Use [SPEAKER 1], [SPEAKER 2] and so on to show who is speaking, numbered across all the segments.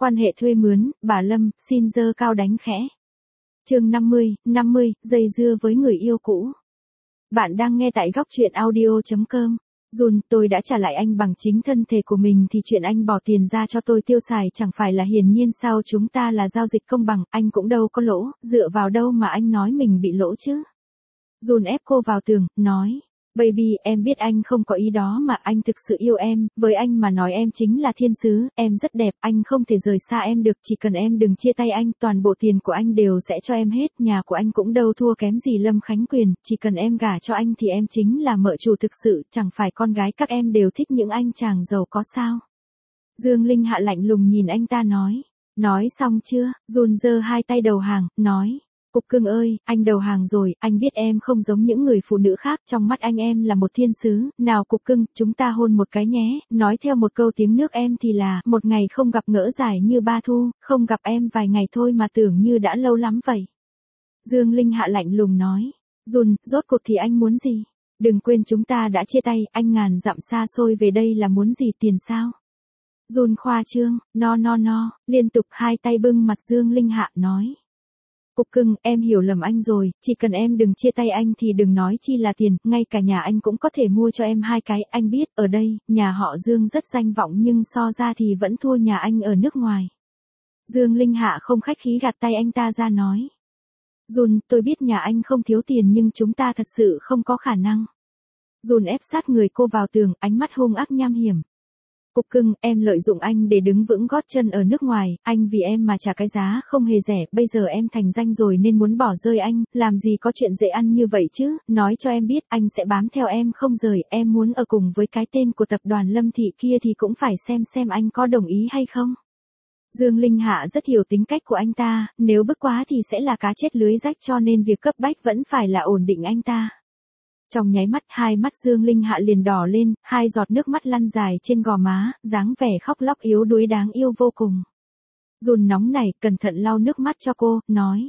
[SPEAKER 1] Quan hệ thuê mướn, bà Lâm, xin dơ cao đánh khẽ. Chương 50, dây dưa với người yêu cũ. Bạn đang nghe tại góc truyện audio.com. Jun, tôi đã trả lại anh bằng chính thân thể của mình thì chuyện anh bỏ tiền ra cho tôi tiêu xài chẳng phải là hiển nhiên sao, chúng ta là giao dịch công bằng, anh cũng đâu có lỗ, dựa vào đâu mà anh nói mình bị lỗ chứ. Jun ép cô vào tường, nói. Baby, em biết anh không có ý đó mà anh thực sự yêu em, với anh mà nói em chính là thiên sứ, em rất đẹp, anh không thể rời xa em được, chỉ cần em đừng chia tay anh, toàn bộ tiền của anh đều sẽ cho em hết, nhà của anh cũng đâu thua kém gì Lâm Khánh Quyền, chỉ cần em gả cho anh thì em chính là mợ chủ thực sự, chẳng phải con gái các em đều thích những anh chàng giàu có sao. Dương Linh Hạ lạnh lùng nhìn anh ta nói. Nói xong chưa, Jun giơ hai tay đầu hàng, nói. Cục cưng ơi, anh đầu hàng rồi, anh biết em không giống những người phụ nữ khác, trong mắt anh em là một thiên sứ, nào cục cưng, chúng ta hôn một cái nhé, nói theo một câu tiếng nước em thì là, một ngày không gặp ngỡ dài như ba thu, không gặp em vài ngày thôi mà tưởng như đã lâu lắm vậy. Dương Linh Hạ lạnh lùng nói, Jun, rốt cuộc thì anh muốn gì? Đừng quên chúng ta đã chia tay, anh ngàn dặm xa xôi về đây là muốn gì, tiền sao? Jun khoa trương, no, liên tục hai tay bưng mặt Dương Linh Hạ nói. Cục cưng, em hiểu lầm anh rồi, chỉ cần em đừng chia tay anh thì đừng nói chi là tiền, ngay cả nhà anh cũng có thể mua cho em hai cái, anh biết, ở đây, nhà họ Dương rất danh vọng nhưng so ra thì vẫn thua nhà anh ở nước ngoài. Dương Linh Hạ không khách khí gạt tay anh ta ra nói. Jun, tôi biết nhà anh không thiếu tiền nhưng chúng ta thật sự không có khả năng. Jun ép sát người cô vào tường, ánh mắt hung ác nham hiểm. Cục cưng, em lợi dụng anh để đứng vững gót chân ở nước ngoài, anh vì em mà trả cái giá không hề rẻ, bây giờ em thành danh rồi nên muốn bỏ rơi anh, làm gì có chuyện dễ ăn như vậy chứ, nói cho em biết anh sẽ bám theo em không rời, em muốn ở cùng với cái tên của tập đoàn Lâm Thị kia thì cũng phải xem anh có đồng ý hay không. Dương Linh Hạ rất hiểu tính cách của anh ta, nếu bức quá thì sẽ là cá chết lưới rách cho nên việc cấp bách vẫn phải là ổn định anh ta. Trong nháy mắt hai mắt Dương Linh Hạ liền đỏ lên, hai giọt nước mắt lăn dài trên gò má, dáng vẻ khóc lóc yếu đuối đáng yêu vô cùng. Jun nóng này, cẩn thận lau nước mắt cho cô, nói.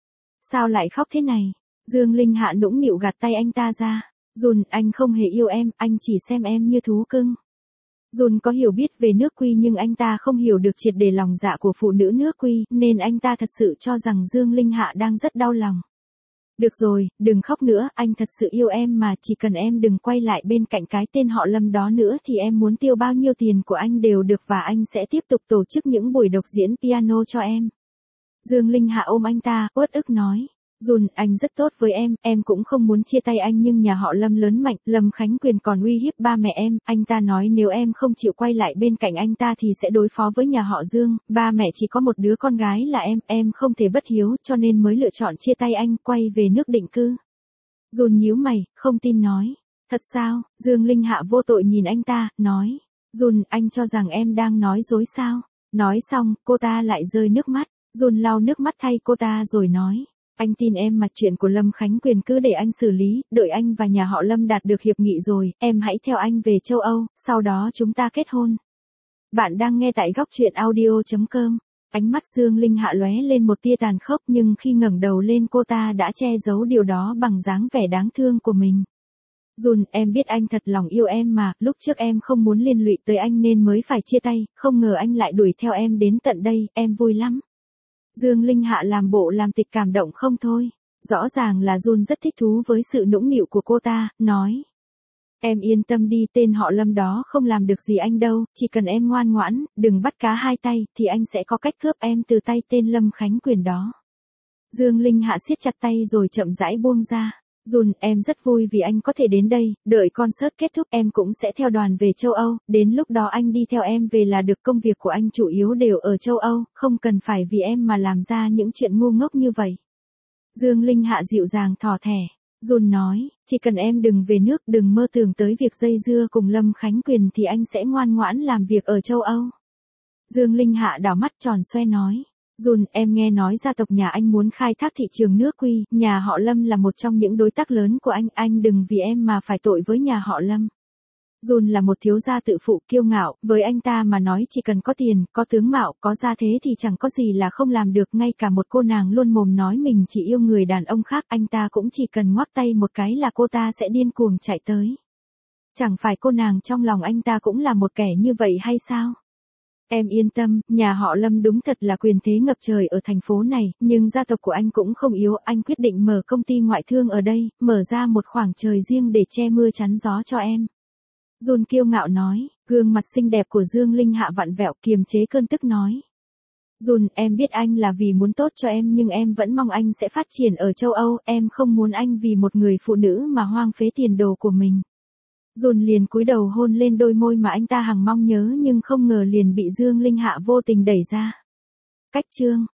[SPEAKER 1] Sao lại khóc thế này? Dương Linh Hạ nũng nịu gạt tay anh ta ra. Jun, anh không hề yêu em, anh chỉ xem em như thú cưng. Jun có hiểu biết về nước Quy nhưng anh ta không hiểu được triệt để lòng dạ của phụ nữ nước Quy, nên anh ta thật sự cho rằng Dương Linh Hạ đang rất đau lòng. Được rồi, đừng khóc nữa, anh thật sự yêu em mà, chỉ cần em đừng quay lại bên cạnh cái tên họ Lâm đó nữa thì em muốn tiêu bao nhiêu tiền của anh đều được và anh sẽ tiếp tục tổ chức những buổi độc diễn piano cho em. Dương Linh Hạ ôm anh ta, uất ức nói. Jun, anh rất tốt với em cũng không muốn chia tay anh nhưng nhà họ Lâm lớn mạnh, Lâm Khánh Quyền còn uy hiếp ba mẹ em, anh ta nói nếu em không chịu quay lại bên cạnh anh ta thì sẽ đối phó với nhà họ Dương, ba mẹ chỉ có một đứa con gái là em không thể bất hiếu cho nên mới lựa chọn chia tay anh, quay về nước định cư. Jun nhíu mày, không tin nói. Thật sao? Dương Linh Hạ vô tội nhìn anh ta, nói. Jun, anh cho rằng em đang nói dối sao? Nói xong, cô ta lại rơi nước mắt, Jun lau nước mắt thay cô ta rồi nói. Anh tin em mà chuyện của Lâm Khánh Quyền cứ để anh xử lý, đợi anh và nhà họ Lâm đạt được hiệp nghị rồi, em hãy theo anh về châu Âu, sau đó chúng ta kết hôn. Bạn đang nghe tại góc truyện audio.com. Ánh mắt Dương Linh Hạ lóe lên một tia tàn khốc nhưng khi ngẩng đầu lên cô ta đã che giấu điều đó bằng dáng vẻ đáng thương của mình. Jun, em biết anh thật lòng yêu em mà, lúc trước em không muốn liên lụy tới anh nên mới phải chia tay, không ngờ anh lại đuổi theo em đến tận đây, em vui lắm. Dương Linh Hạ làm bộ làm tịch cảm động không thôi. Rõ ràng là Jun rất thích thú với sự nũng nịu của cô ta, nói. Em yên tâm đi, tên họ Lâm đó không làm được gì anh đâu, chỉ cần em ngoan ngoãn, đừng bắt cá hai tay, thì anh sẽ có cách cướp em từ tay tên Lâm Khánh Quyền đó. Dương Linh Hạ siết chặt tay rồi chậm rãi buông ra. Jun, em rất vui vì anh có thể đến đây, đợi concert kết thúc em cũng sẽ theo đoàn về châu Âu, đến lúc đó anh đi theo em về là được, công việc của anh chủ yếu đều ở châu Âu, không cần phải vì em mà làm ra những chuyện ngu ngốc như vậy. Dương Linh Hạ dịu dàng thỏ thẻ. Jun nói, chỉ cần em đừng về nước, đừng mơ tưởng tới việc dây dưa cùng Lâm Khánh Quyền thì anh sẽ ngoan ngoãn làm việc ở châu Âu. Dương Linh Hạ đảo mắt tròn xoe nói. Jun, em nghe nói gia tộc nhà anh muốn khai thác thị trường nước Quy, nhà họ Lâm là một trong những đối tác lớn của anh đừng vì em mà phải tội với nhà họ Lâm. Jun là một thiếu gia tự phụ kiêu ngạo, với anh ta mà nói chỉ cần có tiền, có tướng mạo, có gia thế thì chẳng có gì là không làm được, ngay cả một cô nàng luôn mồm nói mình chỉ yêu người đàn ông khác, anh ta cũng chỉ cần ngoắc tay một cái là cô ta sẽ điên cuồng chạy tới. Chẳng phải cô nàng trong lòng anh ta cũng là một kẻ như vậy hay sao? Em yên tâm, nhà họ Lâm đúng thật là quyền thế ngập trời ở thành phố này, nhưng gia tộc của anh cũng không yếu, anh quyết định mở công ty ngoại thương ở đây, mở ra một khoảng trời riêng để che mưa chắn gió cho em. Jun kiêu ngạo nói, gương mặt xinh đẹp của Dương Linh Hạ vặn vẹo kiềm chế cơn tức nói. Jun, em biết anh là vì muốn tốt cho em nhưng em vẫn mong anh sẽ phát triển ở châu Âu, em không muốn anh vì một người phụ nữ mà hoang phế tiền đồ của mình. Jun liền cúi đầu hôn lên đôi môi mà anh ta hằng mong nhớ nhưng không ngờ liền bị Dương Linh Hạ vô tình đẩy ra. Cách chương